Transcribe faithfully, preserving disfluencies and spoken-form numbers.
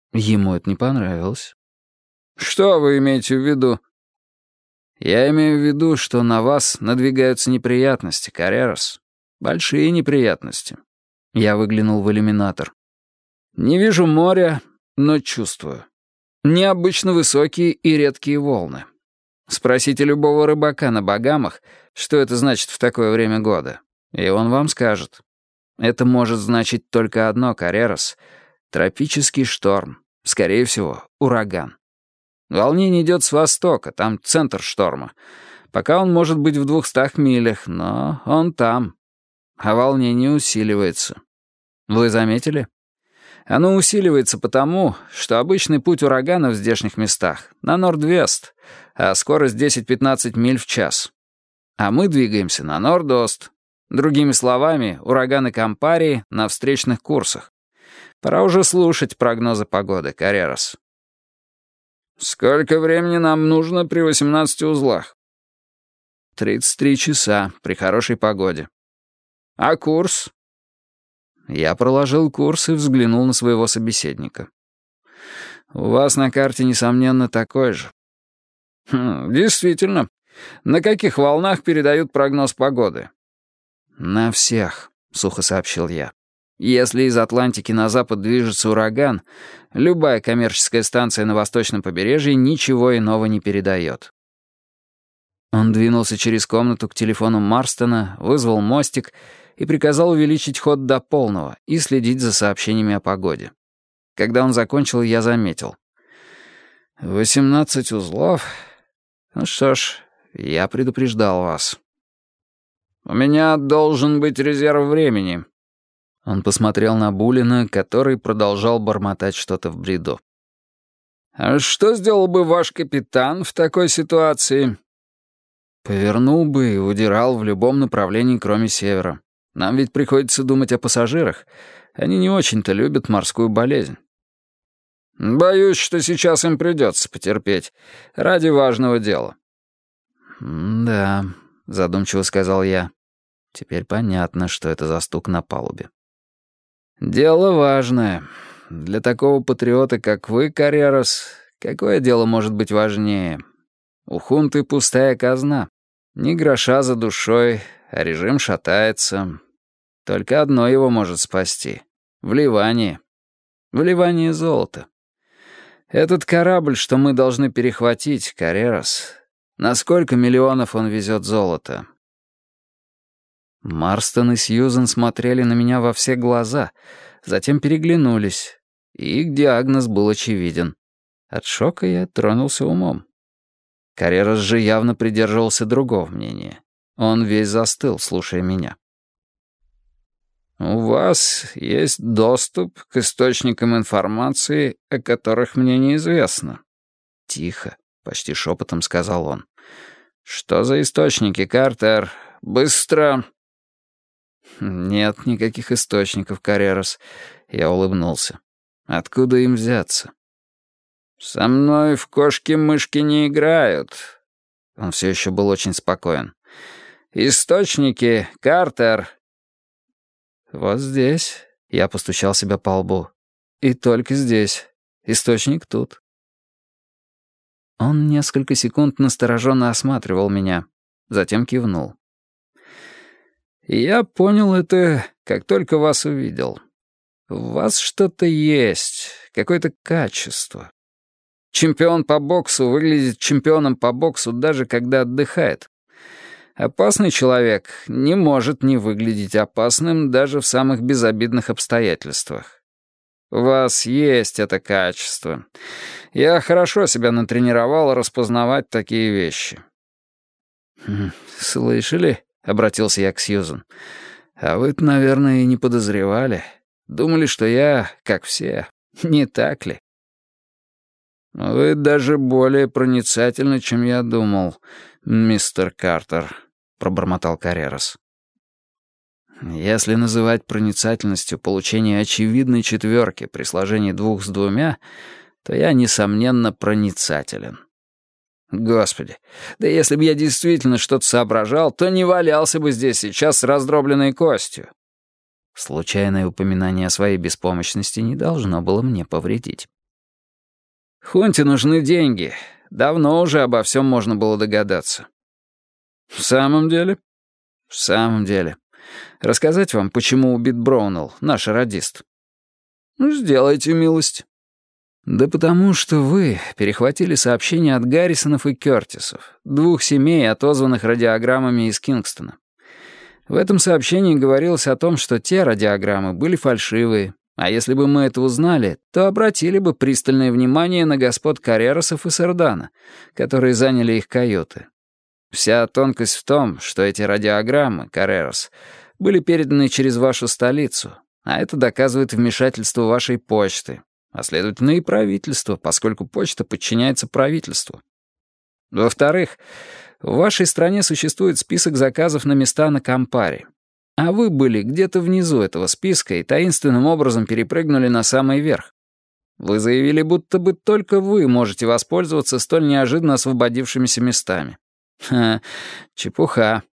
Ему это не понравилось. «Что вы имеете в виду?» «Я имею в виду, что на вас надвигаются неприятности, Каррерас. Большие неприятности». Я выглянул в иллюминатор. «Не вижу моря, но чувствую. Необычно высокие и редкие волны. Спросите любого рыбака на Багамах, что это значит в такое время года, и он вам скажет. Это может значить только одно, Каррерас. Тропический шторм. Скорее всего, ураган. Волнение идет с востока, там центр шторма. Пока он может быть в двухстах милях, но он там. А волнение усиливается. Вы заметили? Оно усиливается потому, что обычный путь урагана в здешних местах на норд-вест, а скорость десять-пятнадцать миль в час. А мы двигаемся на норд-ост. Другими словами, ураганы Кампарии на встречных курсах. Пора уже слушать прогнозы погоды, Каррерас. «Сколько времени нам нужно при восемнадцати узлах?» «тридцать три часа при хорошей погоде». «А курс?» Я проложил курс и взглянул на своего собеседника. «У вас на карте, несомненно, такой же». Хм, «Действительно. На каких волнах передают прогноз погоды?» «На всех», — сухо сообщил я. «Если из Атлантики на запад движется ураган, любая коммерческая станция на восточном побережье ничего иного не передает». Он двинулся через комнату к телефону Марстона, вызвал мостик и приказал увеличить ход до полного и следить за сообщениями о погоде. Когда он закончил, я заметил. «Восемнадцать узлов? Ну что ж, я предупреждал вас». «У меня должен быть резерв времени». Он посмотрел на Булина, который продолжал бормотать что-то в бреду. «А что сделал бы ваш капитан в такой ситуации?» «Повернул бы и удирал в любом направлении, кроме севера. Нам ведь приходится думать о пассажирах. Они не очень-то любят морскую болезнь». «Боюсь, что сейчас им придется потерпеть. Ради важного дела». «Да», — задумчиво сказал я. Теперь понятно, что это за стук на палубе. «Дело важное. Для такого патриота, как вы, Каррерас, какое дело может быть важнее? У хунты пустая казна. Ни гроша за душой, а режим шатается. Только одно его может спасти — вливание. Вливание золота. Этот корабль, что мы должны перехватить, Каррерас, на сколько миллионов он везет золото?» Марстон и Сьюзен смотрели на меня во все глаза, затем переглянулись, и их диагноз был очевиден. От шока я тронулся умом. Каррерас же явно придерживался другого мнения. Он весь застыл, слушая меня. «У вас есть доступ к источникам информации, о которых мне неизвестно». «Тихо», — почти шепотом сказал он. «Что за источники, Картер? Быстро!» «Нет никаких источников, Каррерас», — я улыбнулся. «Откуда им взяться?» «Со мной в кошки-мышки не играют». Он все еще был очень спокоен. «Источники, Картер». «Вот здесь», — я постучал себя по лбу. «И только здесь. Источник тут». Он несколько секунд настороженно осматривал меня, затем кивнул. «Я понял это, как только вас увидел. В вас что-то есть, какое-то качество. Чемпион по боксу выглядит чемпионом по боксу даже когда отдыхает. Опасный человек не может не выглядеть опасным даже в самых безобидных обстоятельствах. У вас есть это качество. Я хорошо себя натренировал распознавать такие вещи». «Слышали?» — обратился я к Сьюзен. «А вы-то, наверное, и не подозревали. Думали, что я, как все, не так ли?» «Вы даже более проницательны, чем я думал, мистер Картер», — пробормотал Каррерас. «Если называть проницательностью получение очевидной четверки при сложении двух с двумя, то я, несомненно, проницателен». Господи, да если бы я действительно что-то соображал, то не валялся бы здесь сейчас с раздробленной костью. Случайное упоминание о своей беспомощности не должно было мне повредить. Хунте нужны деньги. Давно уже обо всем можно было догадаться». «В самом деле?» «В самом деле. Рассказать вам, почему убит Броунелл, наш радист?» «Ну, сделайте милость». «Да потому что вы перехватили сообщения от Гаррисонов и Кёртисов, двух семей, отозванных радиограммами из Кингстона. В этом сообщении говорилось о том, что те радиограммы были фальшивые, а если бы мы это узнали, то обратили бы пристальное внимание на господ Карреросов и Сердана, которые заняли их каюты. Вся тонкость в том, что эти радиограммы, Каррерос, были переданы через вашу столицу, а это доказывает вмешательство вашей почты, а следовательно и правительства, поскольку почта подчиняется правительству. Во-вторых, в вашей стране существует список заказов на места на Кампаре, а вы были где-то внизу этого списка и таинственным образом перепрыгнули на самый верх. Вы заявили, будто бы только вы можете воспользоваться столь неожиданно освободившимися местами. Ха, чепуха.